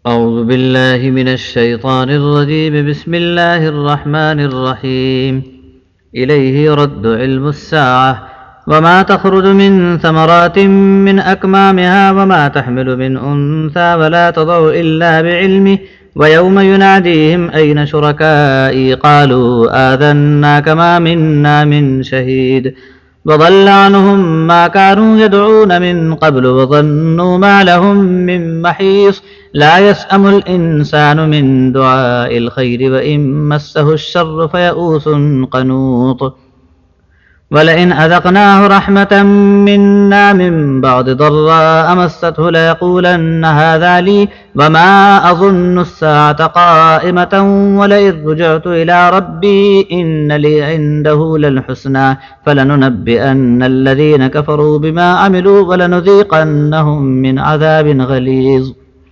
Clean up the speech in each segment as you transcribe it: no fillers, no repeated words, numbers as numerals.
أعوذ بالله من الشيطان الرجيم. بسم الله الرحمن الرحيم. إليه يرد علم الساعة وما تخرج من ثمرات من أكمامها وما تحمل من أنثى ولا تضع إلا بعلمه ويوم يناديهم أين شركائي قالوا آذناك ما منا من شهيد وضل عنهم ما كانوا يدعون من قبل وظنوا ما لهم من محيص لا يسأم الإنسان من دعاء الخير وإن مسه الشر فيئوس قنوط ولئن أذقناه رحمة منا من بعد ضراء مسته ليقولن هذا لي وما أظن الساعة قائمة ولئن رجعت إلى ربي إن لي عنده للحسنى فلننبئن الذين كفروا بما عملوا ولنذيقنهم من عذاب غليظ.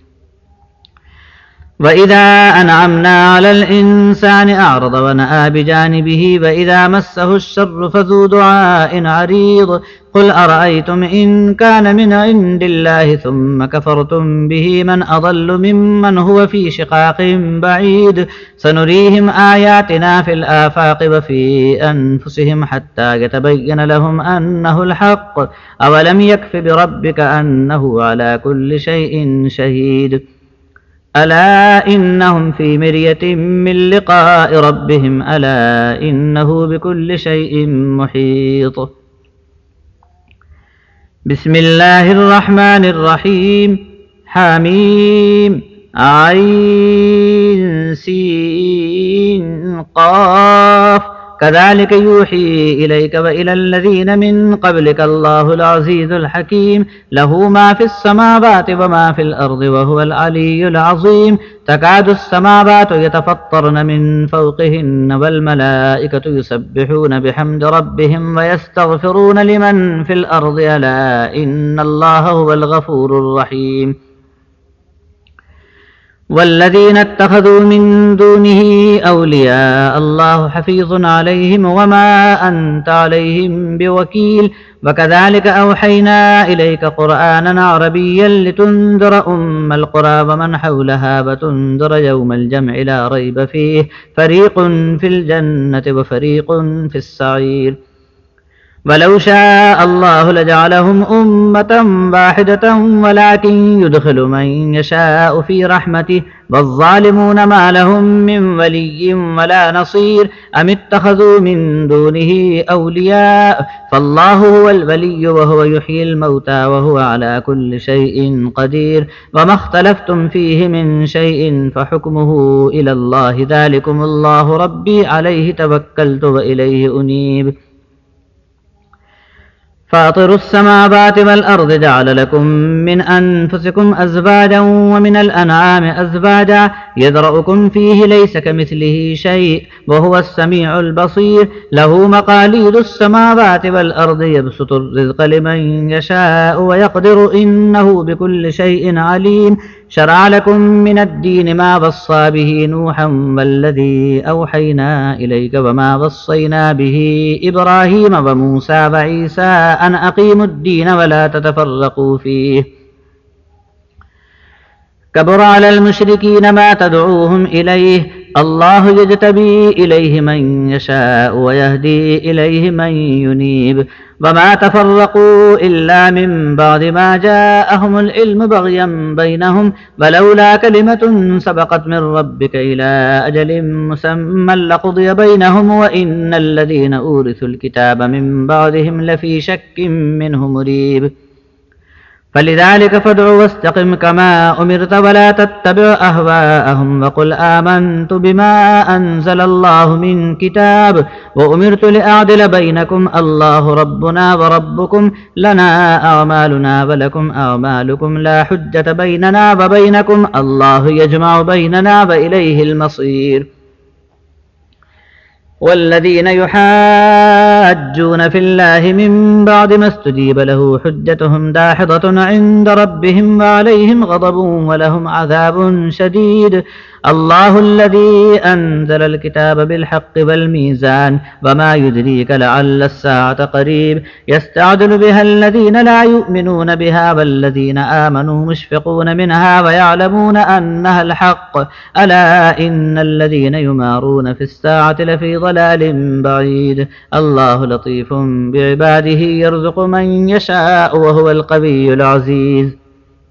وإذا أنعمنا على الإنسان أعرض ونأى بجانبه وإذا مسه الشر فذو دعاء عريض قل أرأيتم إن كان من عند الله ثم كفرتم به من أضل ممن هو في شقاق بعيد سنريهم آياتنا في الآفاق وفي أنفسهم حتى يتبين لهم أنه الحق أولم يكف بربك أنه على كل شيء شهيد ألا إنهم في مرية من لقاء ربهم ألا إنه بكل شيء محيط. بسم الله الرحمن الرحيم. حميم عين سين قاف كذلك يوحي إليك وإلى الذين من قبلك الله العزيز الحكيم له ما في السماوات وما في الأرض وهو العلي العظيم تكاد السماوات يتفطرن من فوقهن والملائكة يسبحون بحمد ربهم ويستغفرون لمن في الأرض ألا إن الله هو الغفور الرحيم. والذين اتخذوا من دونه أولياء الله حفيظ عليهم وما أنت عليهم بوكيل وكذلك أوحينا إليك قرآنا عربيا لتنذر أم القرى ومن حولها وتنذر يوم الجمع لا ريب فيه فريق في الجنة وفريق في السعير ولو شاء الله لجعلهم أمة واحدة ولكن يدخل من يشاء في رحمته والظالمون ما لهم من ولي ولا نصير أم اتخذوا من دونه أولياء فالله هو الولي وهو يحيي الموتى وهو على كل شيء قدير وما اختلفتم فيه من شيء فحكمه إلى الله ذلكم الله ربي عليه توكلت وإليه أنيب. فاطر السماوات والأرض جعل لكم من أنفسكم أزواجا ومن الأنعام أزواجا يذرأكم فيه ليس كمثله شيء وهو السميع البصير له مقاليد السماوات والأرض يبسط الرزق لمن يشاء ويقدر إنه بكل شيء عليم. شرع لكم من الدين ما وصى به نوحا والذي أوحينا إليك وما وصينا به إبراهيم وموسى وعيسى أن أقيموا الدين ولا تتفرقوا فيه كبر على المشركين ما تدعوهم إليه الله يجتبي إليه من يشاء ويهدي إليه من ينيب وما تفرقوا إلا من بعد ما جاءهم العلم بغيا بينهم ولولا كلمة سبقت من ربك إلى أجل مسمى لقضي بينهم وإن الذين أورثوا الكتاب من بعدهم لفي شك منه مريب. فلذلك فادع واستقم كما أمرت ولا تتبع أهواءهم وقل آمنت بما أنزل الله من كتاب وأمرت لأعدل بينكم الله ربنا وربكم لنا أعمالنا ولكم أعمالكم لا حجة بيننا وبينكم الله يجمع بيننا وإليه المصير. والذين يحاجون في الله من بعد ما استجيب له حجتهم داحضة عند ربهم وعليهم غضب ولهم عذاب شديد الله الذي أنزل الكتاب بالحق والميزان وما يدريك لعل الساعة قريب يستعجل بها الذين لا يؤمنون بها والذين آمنوا مشفقون منها ويعلمون أنها الحق ألا إن الذين يمارون في الساعة لفي ضلال بعيد الله لطيف بعباده يرزق من يشاء وهو القوي العزيز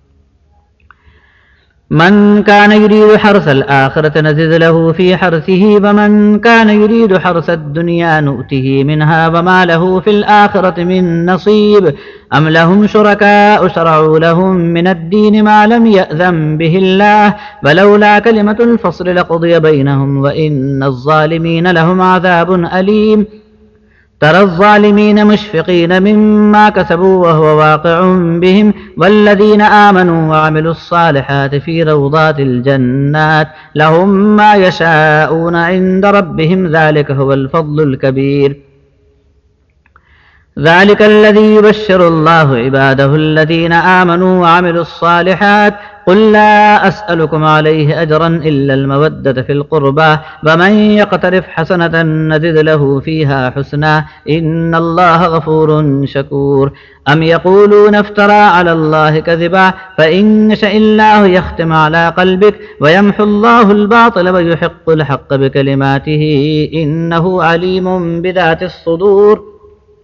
من كان يريد حرث الآخرة نزد له في حرثه ومن كان يريد حرث الدنيا نؤته منها وما له في الآخرة من نصيب أم لهم شركاء شرعوا لهم من الدين ما لم يأذن به الله ولولا كلمة الفصل لقضي بينهم وإن الظالمين لهم عذاب أليم ترى الظالمين مشفقين مما كسبوا وهو واقع بهم والذين آمنوا وعملوا الصالحات في روضات الجنات لهم ما يشاءون عند ربهم ذلك هو الفضل الكبير ذلك الذي يبشر الله عباده الذين آمنوا وعملوا الصالحات قل لا أسألكم عليه أجرا إلا المودة في القربى ومن يقترف حسنة نزد له فيها حسنا إن الله غفور شكور أم يقولون افترى على الله كذبا فإن يشأ الله يختم على قلبك ويمحو الله الباطل ويحق الحق بكلماته إنه عليم بذات الصدور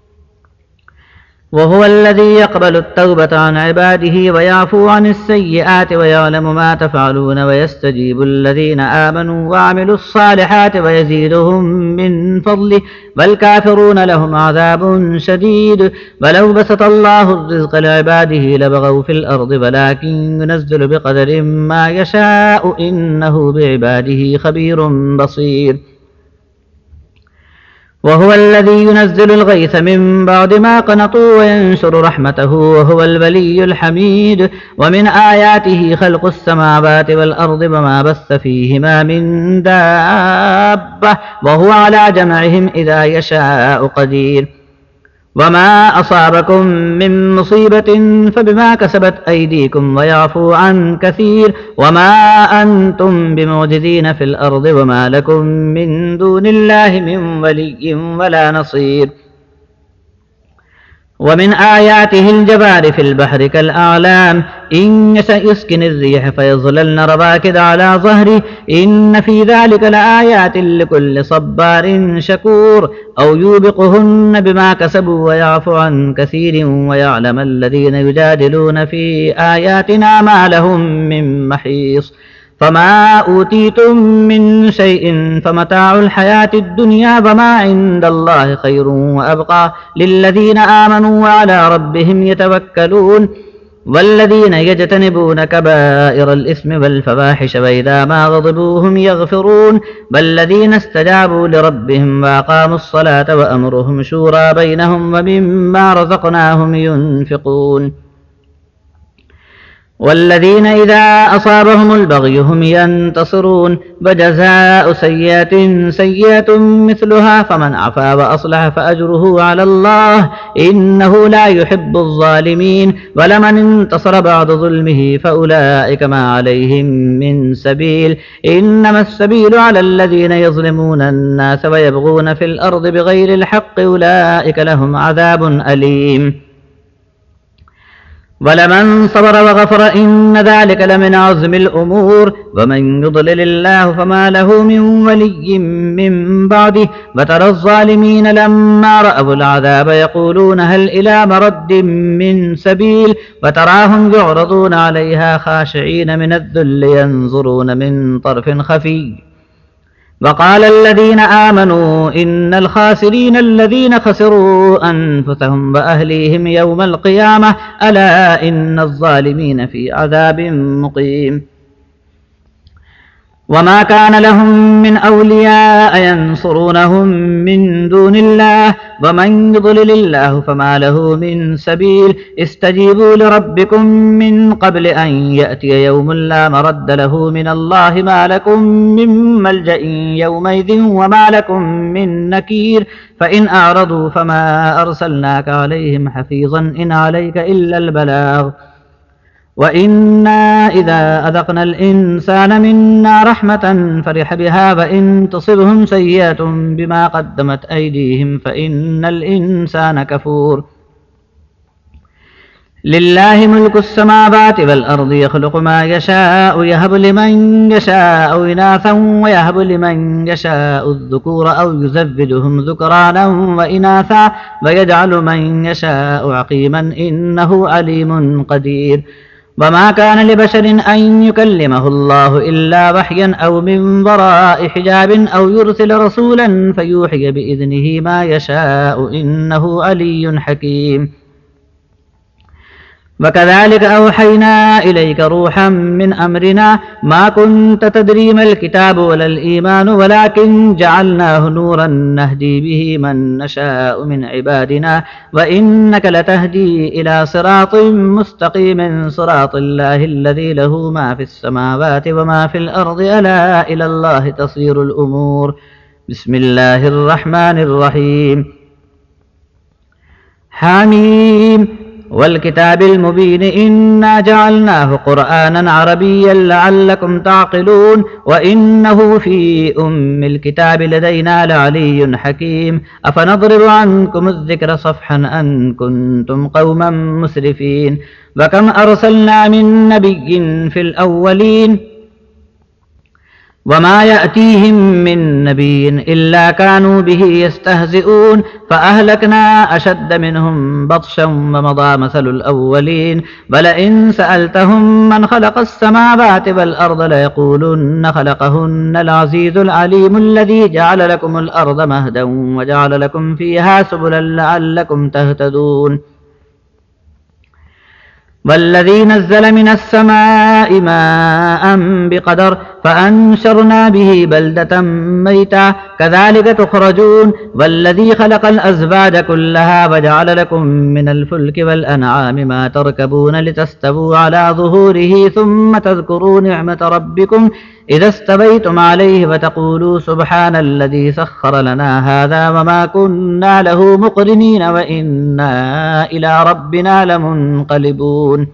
وهو الذي يقبل التوبة عن عباده ويعفو عن السيئات ويعلم ما تفعلون ويستجيب الذين آمنوا وعملوا الصالحات ويزيدهم من فضله والكافرون لهم عذاب شديد ولو بسط الله الرزق لعباده لبغوا في الأرض ولكن ينزل بقدر ما يشاء إنه بعباده خبير بصير وهو الذي ينزل الغيث من بعد ما قنطوا وينشر رحمته وهو الولي الحميد ومن آياته خلق السماوات والأرض وما بث فيهما من دابة وهو على جمعهم إذا يشاء قدير وما أصابكم من مصيبة فبما كسبت أيديكم ويعفو عن كثير وما أنتم بمعجزين في الأرض وما لكم من دون الله من ولي ولا نصير ومن آياته الجبار في البحر كالأعلام إن يشأ يسكن الريح فيظللن رواكد على ظهره إن في ذلك لآيات لكل صبار شكور أو يوبقهن بما كسبوا ويعفو عن كثير ويعلم الذين يجادلون في آياتنا ما لهم من محيص فما أوتيتم من شيء فمتاع الحياة الدنيا وما عند الله خير وأبقى للذين آمنوا وعلى ربهم يتوكلون والذين يجتنبون كبائر الإثم والفواحش وإذا ما غضبوا هم يغفرون والذين استجابوا لربهم وأقاموا الصلاة وأمرهم شورى بينهم ومما رزقناهم ينفقون والذين إذا أصابهم البغي هم ينتصرون وجزاء سيئة سيئة مثلها فمن عفا وأصلح فأجره على الله إنه لا يحب الظالمين ولمن انتصر بعد ظلمه فأولئك ما عليهم من سبيل إنما السبيل على الذين يظلمون الناس ويبغون في الأرض بغير الحق أولئك لهم عذاب أليم ولمن صبر وغفر إن ذلك لمن عزم الأمور ومن يضلل الله فما له من ولي من بعده وترى الظالمين لما رأوا العذاب يقولون هل إلى مرد من سبيل وتراهم يعرضون عليها خاشعين من الذل ينظرون من طرف خفي وقال الذين آمنوا إن الخاسرين الذين خسروا أنفسهم وأهليهم يوم القيامة ألا إن الظالمين في عذاب مقيم وما كان لهم من أولياء ينصرونهم من دون الله ومن يضلل الله فما له من سبيل استجيبوا لربكم من قبل أن يأتي يوم لا مرد له من الله ما لكم من ملجأ يومئذ وما لكم من نكير فإن أعرضوا فما أرسلناك عليهم حفيظا إن عليك إلا البلاغ وإنا إذا أذقنا الإنسان منا رحمة فرح بها وإن تصبهم سيئة بما قدمت أيديهم فإن الإنسان كفور لله ملك السماوات والأرض يخلق ما يشاء يهب لمن يشاء إناثا ويهب لمن يشاء الذكور أو يزوجهم ذكرانا وإناثا ويجعل من يشاء عقيما إنه عليم قدير وما كان لبشر أن يكلمه الله إلا وحيا أو من وراء حجاب أو يرسل رسولا فيوحي بإذنه ما يشاء إنه علي حكيم وكذلك أوحينا إليك روحا من أمرنا ما كنت تدري ما الكتاب ولا الإيمان ولكن جعلناه نورا نهدي به من نشاء من عبادنا وإنك لتهدي إلى صراط مستقيم صراط الله الذي له ما في السماوات وما في الأرض ألا إلى الله تصير الأمور بسم الله الرحمن الرحيم حميم والكتاب المبين إنا جعلناه قرآنا عربيا لعلكم تعقلون وإنه في الكتاب لدينا لعلي حكيم أفنضرب عنكم الذكر صفحا أن كنتم قوما مسرفين وكم أرسلنا من نبي في الأولين وما يأتيهم من نبي إلا كانوا به يستهزئون فأهلكنا أشد منهم بطشا ومضى مثل الأولين ولئن سألتهم من خلق السماوات والأرض ليقولن خلقهن العزيز العليم الذي جعل لكم الأرض مهدا وجعل لكم فيها سبلا لعلكم تهتدون والذي نزل من السماء ماء بقدر فأنشرنا به بلدة ميتا كذلك تخرجون والذي خلق الأزواج كلها وجعل لكم من الفلك والأنعام ما تركبون لتستووا على ظهوره ثم تذكروا نعمة ربكم إذا استويتم عليه وتقولوا سبحان الذي سخر لنا هذا وما كنا له مقرنين وإنا إلى ربنا لمنقلبون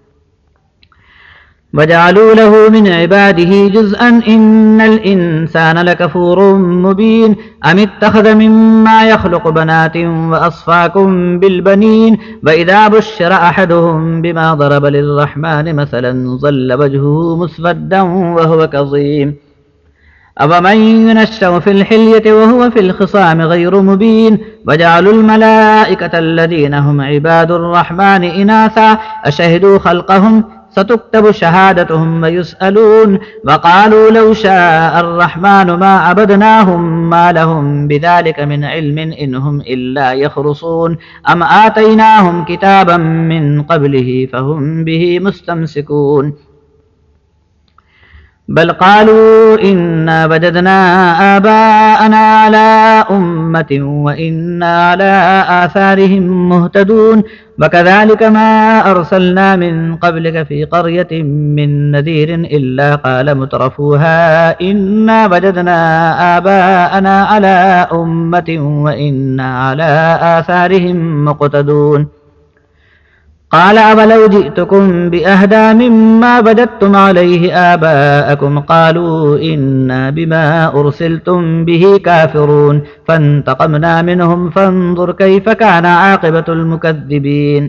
وجعلوا له من عباده جزءا إن الإنسان لكفور مبين أم اتخذ مما يخلق بنات وأصفاكم بالبنين وإذا بشر أحدهم بما ضرب للرحمن مثلا ظل وجهه مسودا وهو كظيم أفمن ينشأ في الحلية وهو في الخصام غير مبين وجعلوا الملائكة الذين هم عباد الرحمن إناثا أشهدوا خلقهم ستكتب شهادتهم ويسألون وقالوا لو شاء الرحمن ما عبدناهم ما لهم بذلك من علم إنهم إلا يخرصون أم آتيناهم كتابا من قبله فهم به مستمسكون بل قالوا إنا وجدنا آباءنا على أمة وإنا على آثارهم مهتدون وكذلك ما أرسلنا من قبلك في قرية من نذير إلا قال مترفوها إنا وجدنا آباءنا على أمة وإنا على آثارهم مقتدون قال أولو جئتكم بأهدى مما وجدتم عليه آباءكم قالوا إنا بما أرسلتم به كافرون فانتقمنا منهم فانظر كيف كان عاقبة المكذبين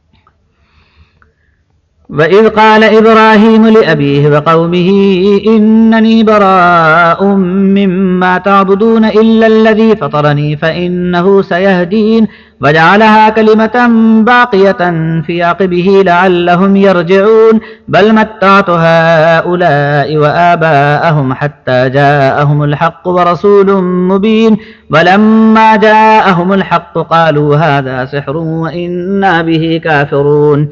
وإذ قال إبراهيم لأبيه وقومه إنني براء مما تعبدون إلا الذي فطرني فإنه سيهدين وجعلها كلمة باقية في عقبه لعلهم يرجعون بل متعت هؤلاء وآباءهم حتى جاءهم الحق ورسول مبين ولما جاءهم الحق قالوا هذا سحر وإنا به كافرون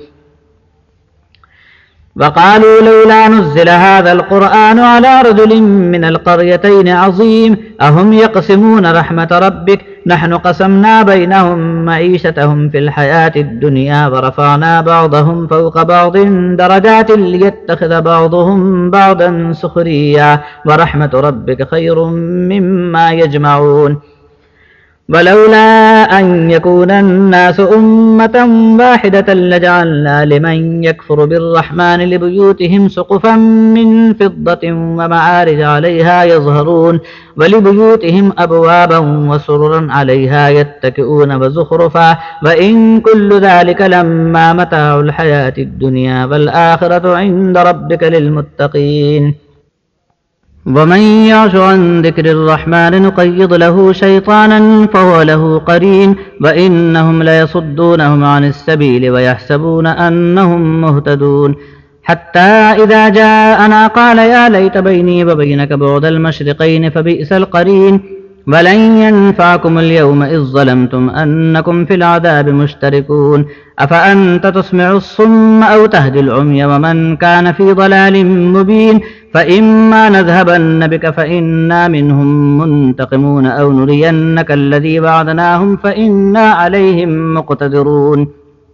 وقالوا لولا نزل هذا القرآن على رجل من القريتين عظيم أهم يقسمون رحمة ربك نحن قسمنا بينهم معيشتهم في الحياة الدنيا ورفعنا بعضهم فوق بعض درجات ليتخذ بعضهم بعضا سخريا ورحمة ربك خير مما يجمعون ولولا أن يكون الناس أمة واحدة لجعلنا لمن يكفر بالرحمن لبيوتهم سقفا من فضة ومعارج عليها يظهرون ولبيوتهم أبوابا وسررا عليها يتكئون وزخرفا وإن كل ذلك لما متاع الحياة الدنيا والآخرة عند ربك للمتقين. ومن يعش عن ذكر الرحمن نقيض له شيطانا فهو له قرين وإنهم ليصدونهم عن السبيل ويحسبون أنهم مهتدون حتى إذا جاءنا قال يا ليت بيني وبينك بعد المشرقين فبئس القرين ولن ينفعكم اليوم إذ ظلمتم أنكم في العذاب مشتركون أفأنت تسمع الصم أو تهدي العمي ومن كان في ضلال مبين فإما نذهبن بك فإنا منهم منتقمون أو نرينك الذي وعدناهم فإنا عليهم مقتدرون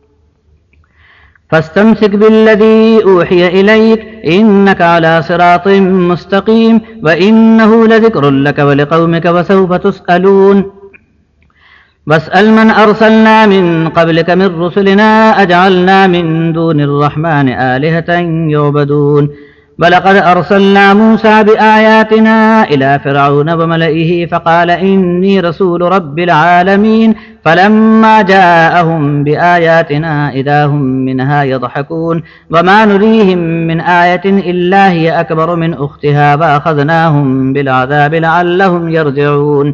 فاستمسك بالذي أوحي إليك إنك على صراط مستقيم وإنه لذكر لك ولقومك وسوف تسألون واسأل من أرسلنا من قبلك من رسلنا أجعلنا من دون الرحمن آلهة يعبدون ولقد أرسلنا موسى بآياتنا إلى فرعون وملئه فقال إني رسول رب العالمين فلما جاءهم بآياتنا إذا هم منها يضحكون وما نريهم من آية إلا هي أكبر من أختها فأخذناهم بالعذاب لعلهم يرجعون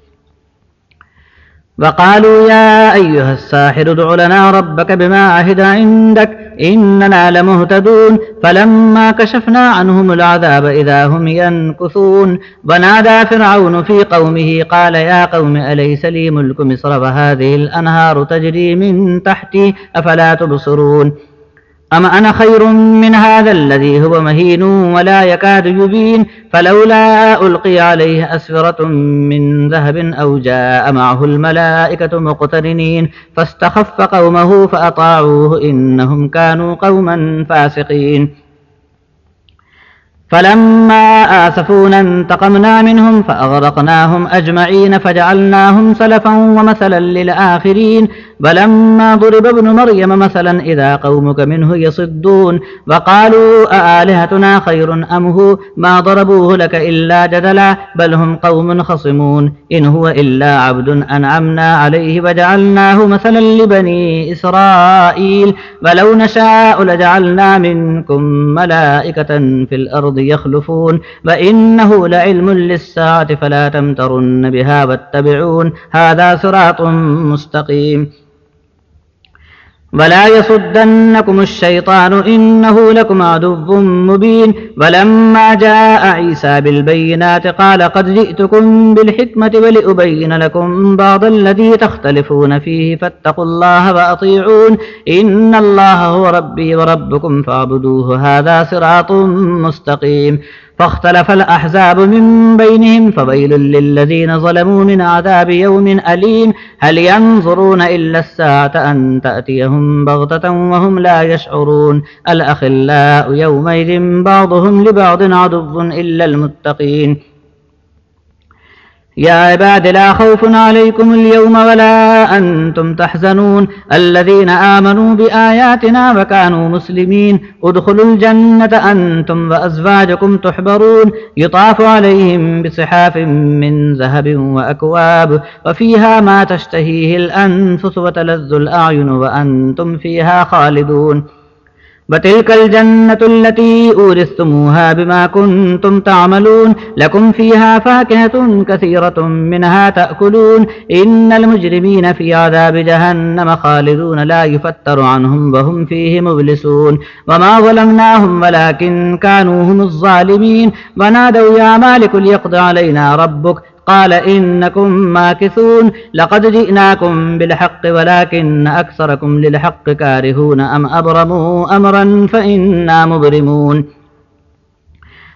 وقالوا يا أيها الساحر ادع لنا ربك بما عهد عندك إننا لمهتدون فلما كشفنا عنهم العذاب إذا هم ينكثون ونادى فرعون في قومه قال يا قوم أليس لي ملك مصر وهذه الأنهار تجري من تحتي أفلا تبصرون أم أنا خير من هذا الذي هو مهين ولا يكاد يبين فلولا ألقي عليه أسورة من ذهب أو جاء معه الملائكة مقترنين فاستخف قومه فأطاعوه إنهم كانوا قوما فاسقين فلما آسفونا انتقمنا منهم فأغرقناهم أجمعين فجعلناهم سلفا ومثلا للآخرين ولما ضرب ابن مريم مثلا إذا قومك منه يصدون وقالوا أآلهتنا خير أم هو ما ضربوه لك إلا جدلا بل هم قوم خصمون إن هو إلا عبد أنعمنا عليه وجعلناه مثلا لبني إسرائيل ولو نشاء لجعلنا منكم ملائكة في الأرض يخلفون وإنه لعلم للساعة فلا تمترن بها واتبعون هذا صراط مستقيم ولا يصدنكم الشيطان إنه لكم عدو مبين ولما جاء عيسى بالبينات قال قد جئتكم بالحكمة ولأبين لكم بعض الذي تختلفون فيه فاتقوا الله وأطيعون إن الله هو ربي وربكم فاعبدوه هذا صراط مستقيم فاختلف الأحزاب من بينهم فويل للذين ظلموا من عذاب يوم أليم هل ينظرون إلا الساعة أن تأتيهم بغتة وهم لا يشعرون الأخلاء يومئذ بعضهم لبعض عدو إلا المتقين يا عباد لا خوف عليكم اليوم ولا أنتم تحزنون الذين آمنوا بآياتنا وكانوا مسلمين ادخلوا الجنة أنتم وأزواجكم تحبرون يطاف عليهم بصحاف من ذهب وأكواب وفيها ما تشتهيه الأنفس وتلذ الأعين وأنتم فيها خالدون وتلك الجنة التي أورثتموها بما كنتم تعملون لكم فيها فاكهة كثيرة منها تأكلون إن المجرمين في عذاب جهنم خالدون لا يفتر عنهم وهم فيه مبلسون وما ظلمناهم ولكن كانوا هم الظالمين ونادوا يا مالك ليقض علينا ربك قال إنكم ماكثون لقد جئناكم بالحق ولكن أكثركم للحق كارهون أم أبرموا أمرا فإنا مبرمون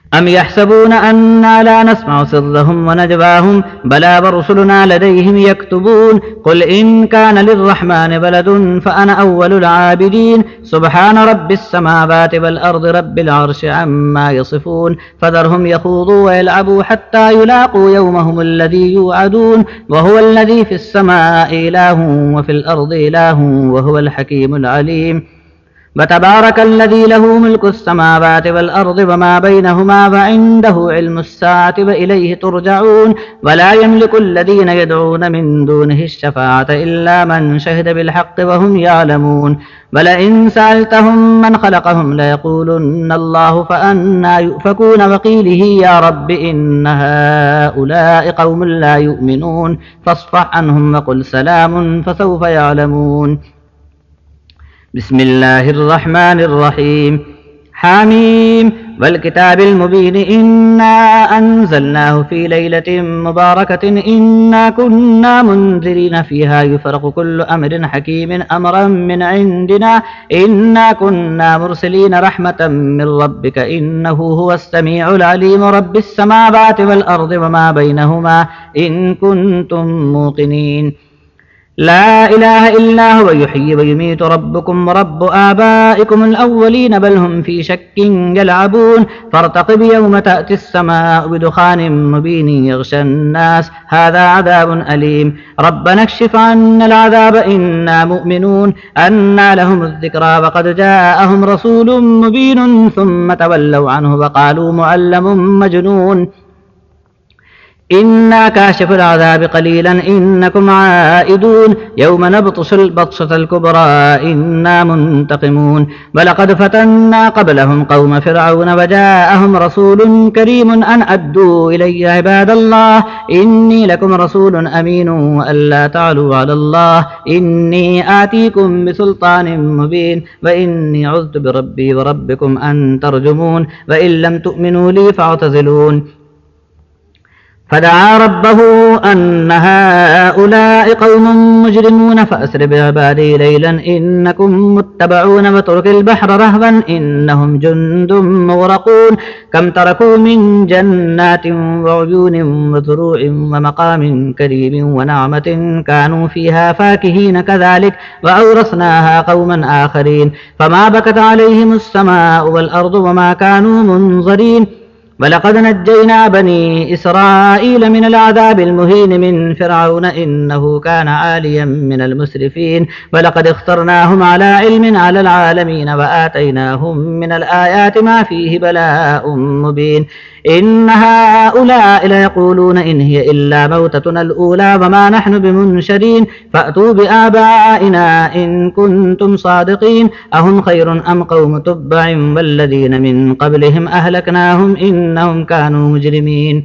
أم يحسبون أنا لا نسمع سرهم ونجواهم بلى ورسلنا لديهم يكتبون قل إن كان للرحمن ولد فأنا أول العابدين سبحان رب السماوات والأرض رب العرش عما يصفون فذرهم يخوضوا ويلعبوا حتى يلاقوا يومهم الذي يوعدون وهو الذي في السماء إله وفي الأرض إله وهو الحكيم العليم وتبارك الذي له ملك السماوات والأرض وما بينهما وعنده علم الساعة وإليه ترجعون ولا يملك الذين يدعون من دونه الشفاعة إلا من شهد بالحق وهم يعلمون ولئن سألتهم من خلقهم ليقولن الله فأنى يؤفكون وقيله يا رب إن هؤلاء قوم لا يؤمنون فاصفح عنهم وقل سلام فسوف يعلمون بسم الله الرحمن الرحيم حميم والكتاب المبين إنا أنزلناه في ليلة مباركة إنا كنا منذرين فيها يفرق كل أمر حكيم أمرا من عندنا إنا كنا مرسلين رحمة من ربك إنه هو السميع العليم رب السماوات والأرض وما بينهما إن كنتم موقنين لا إله إلا هو يحيي ويميت ربكم ورب آبائكم الأولين بل هم في شك يلعبون فارتقب يوم تأتي السماء بدخان مبين يغشى الناس هذا عذاب أليم ربنا اكشف عنا العذاب إنا مؤمنون أنى لهم الذكرى وقد جاءهم رسول مبين ثم تولوا عنه وقالوا معلم مجنون إنا كاشف العذاب قليلا إنكم عائدون يوم نبطش البطشة الكبرى إنا منتقمون ولقد فتنا قبلهم قوم فرعون وجاءهم رسول كريم أن أدوا إلي عباد الله إني لكم رسول أمين وألا تعلوا على الله إني آتيكم بسلطان مبين وإني عذت بربي وربكم أن ترجمون وإن لم تؤمنوا لي فاعتزلون فدعا ربه أن هؤلاء قوم مجرمون فأسر بعبادي ليلا إنكم متبعون واترك البحر رهبا إنهم جند مغرقون كم تركوا من جنات وعيون وزروع ومقام كريم ونعمة كانوا فيها فاكهين كذلك وأورثناها قوما آخرين فما بكت عليهم السماء والأرض وما كانوا منظرين ولقد نجينا بني إسرائيل من العذاب المهين من فرعون إنه كان عاليا من المسرفين ولقد اخترناهم على علم على العالمين وآتيناهم من الآيات ما فيه بلاء مبين إن هؤلاء ليقولون إن هي إلا موتتنا الأولى وما نحن بمنشرين فأتوا بآبائنا إن كنتم صادقين أهم خير أم قوم تبع والذين من قبلهم أهلكناهم إنهم كانوا مجرمين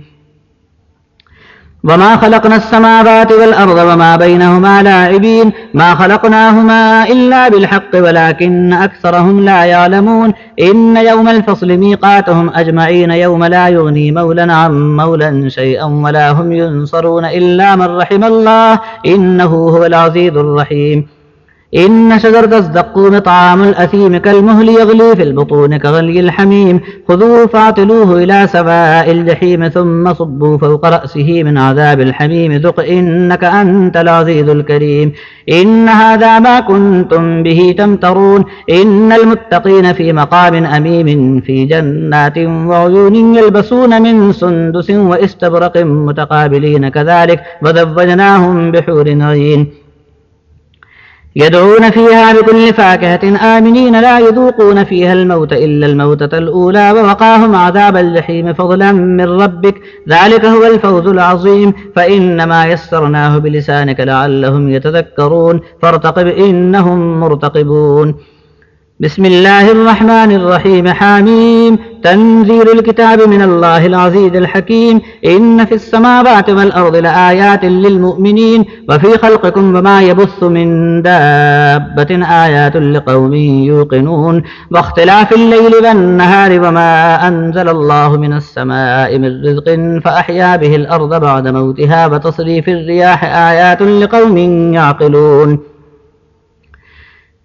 وما خلقنا السماوات والأرض وما بينهما لاعبين ما خلقناهما إلا بالحق ولكن أكثرهم لا يعلمون إن يوم الفصل ميقاتهم أجمعين يوم لا يغني مولا عن مولا شيئا ولا هم ينصرون إلا من رحم الله إنه هو العزيز الرحيم إن شجرة الزقوم طعام الأثيم كالمهل يغلي في البطون كغلي الحميم خذوه فاعتلوه إلى سواء الجحيم ثم صبوا فوق رأسه من عذاب الحميم ذق إنك أنت العزيز الكريم إن هذا ما كنتم به تمترون إن المتقين في مقام أميم في جنات وعيون يلبسون من سندس واستبرق متقابلين كذلك وزوجناهم بحور عين يدعون فيها بكل فاكهة آمنين لا يذوقون فيها الموت إلا الموتة الأولى ووقاهم عذاب الجحيم فضلا من ربك ذلك هو الفوز العظيم فإنما يسرناه بلسانك لعلهم يتذكرون فارتقب إنهم مرتقبون بسم الله الرحمن الرحيم حميم تنزيل الكتاب من الله العزيز الحكيم إن في السماوات والأرض لآيات للمؤمنين وفي خلقكم وما يبث من دابة آيات لقوم يوقنون واختلاف الليل والنهار وما أنزل الله من السماء من رزق فأحيا به الأرض بعد موتها وتصريف الرياح آيات لقوم يعقلون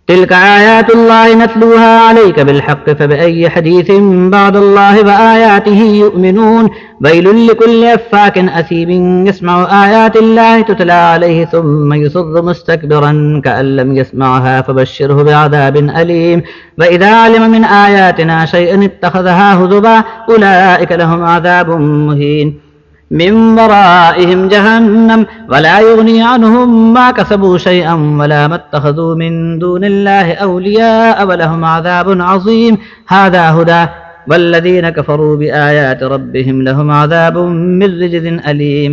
تلك آيات الله نتلوها عليك بالحق فبأي حديث بعد الله وآياته يؤمنون ويل لكل أفاك أثيم يسمع آيات الله تتلى عليه ثم يصر مستكبرا كأن لم يسمعها فبشره بعذاب أليم وإذا علم من آياتنا شيئا اتخذها هزوا أولئك لهم عذاب مهين من ورائهم جهنم ولا يغني عنهم ما كسبوا شيئا ولا ما اتخذوا من دون الله أولياء ولهم عذاب عظيم هذا هدى والذين كفروا بآيات ربهم لهم عذاب من رجز أليم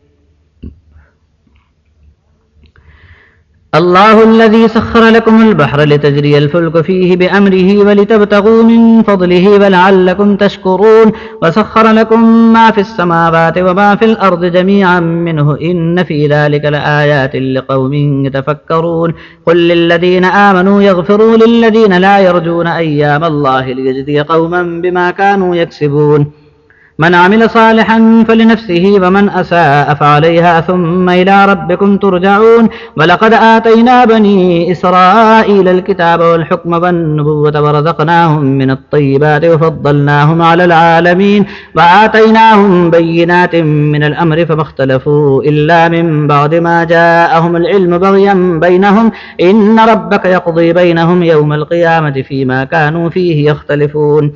الله الذي سخر لكم البحر لتجري الفلك فيه بأمره ولتبتغوا من فضله ولعلكم تشكرون وسخر لكم ما في السماوات وما في الأرض جميعا منه إن في ذلك لآيات لقوم يتفكرون قل للذين آمنوا يغفروا للذين لا يرجون أيام الله ليجزي قوما بما كانوا يكسبون من عمل صالحا فلنفسه ومن أساء فعليها ثم إلى ربكم ترجعون ولقد آتينا بني إسرائيل الكتاب والحكم والنبوة ورزقناهم من الطيبات وفضلناهم على العالمين وآتيناهم بينات من الأمر فما اختلفوا إلا من بعد ما جاءهم العلم بغيا بينهم إن ربك يقضي بينهم يوم القيامة فيما كانوا فيه يختلفون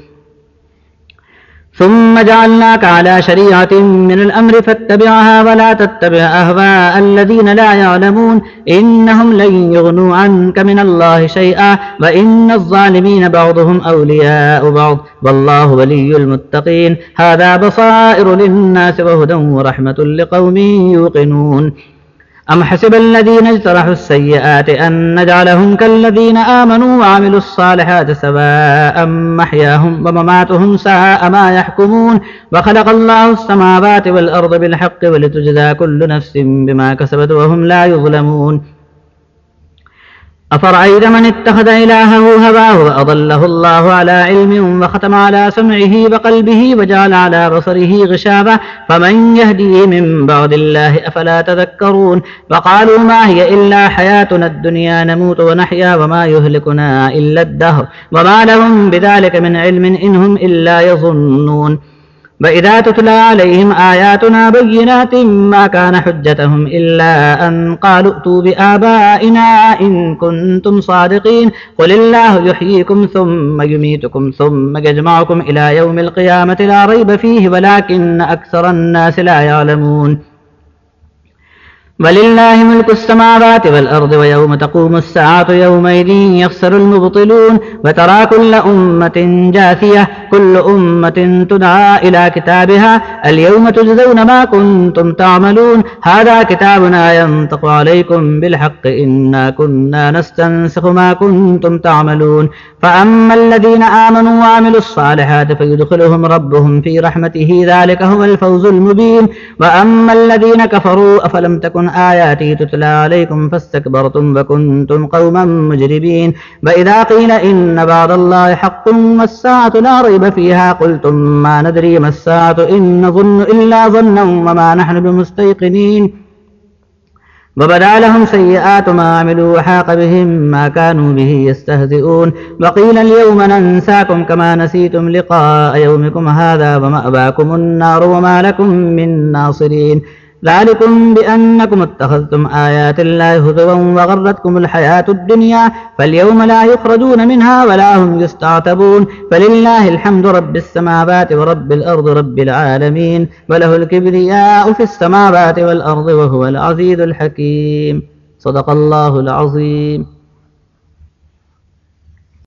ثم جعلناك على شريعة من الأمر فاتبعها ولا تتبع أهواء الذين لا يعلمون إنهم لن يغنوا عنك من الله شيئا وإن الظالمين بعضهم أولياء بعض والله ولي المتقين هذا بصائر للناس وهدى ورحمة لقوم يوقنون أم حسب الذين اجترحوا السيئات أن نجعلهم كالذين آمنوا وعملوا الصالحات سواء محياهم ومماتهم ساء ما يحكمون وخلق الله السماوات والأرض بالحق ولتجزى كل نفس بما كسبت وهم لا يظلمون أفرأيت من اتخذ إلهه هواه وأضله الله على علم وختم على سمعه وقلبه وجعل على بصره غشاوة فمن يهديه من بعد الله أفلا تذكرون وقالوا ما هي إلا حياتنا الدنيا نموت ونحيا وما يهلكنا إلا الدهر وما لهم بذلك من علم إن هم إلا يظنون وإذا تتلى عليهم آياتنا بينات ما كان حجتهم إلا أن قالوا ائتوا بآبائنا إن كنتم صادقين قل الله يحييكم ثم يميتكم ثم يجمعكم إلى يوم القيامة لا ريب فيه ولكن أكثر الناس لا يعلمون ولله ملك السماوات والأرض ويوم تقوم الساعة يومئذ يخسر المبطلون وترى كل أمة جاثية كل أمة تدعى إلى كتابها اليوم تجزون ما كنتم تعملون هذا كتابنا ينطق عليكم بالحق إنا كنا نستنسخ ما كنتم تعملون فأما الذين آمنوا وعملوا الصالحات فيدخلهم ربهم في رحمته ذلك هو الفوز المبين وأما الذين كفروا أفلم تكن آياتي تتلى عليكم فاستكبرتم وكنتم قوما مجرمين وإذا قيل إن بعد الله حق والساعة لا ريب فيها قلتم ما ندري ما الساعة إن نظن إلا ظنا وما نحن بمستيقنين وبدا لهم سيئات ما عملوا وحاق بهم ما كانوا به يستهزئون وقيل اليوم ننساكم كما نسيتم لقاء يومكم هذا ومأواكم النار وما لكم من ناصرين ذلكم بأنكم اتخذتم آيات الله هزوا وغرتكم الحياة الدنيا فاليوم لا يخرجون منها ولا هم يستعتبون فلله الحمد رب السماوات ورب الأرض رب العالمين وله الكبرياء في السماوات والأرض وهو العزيز الحكيم صدق الله العظيم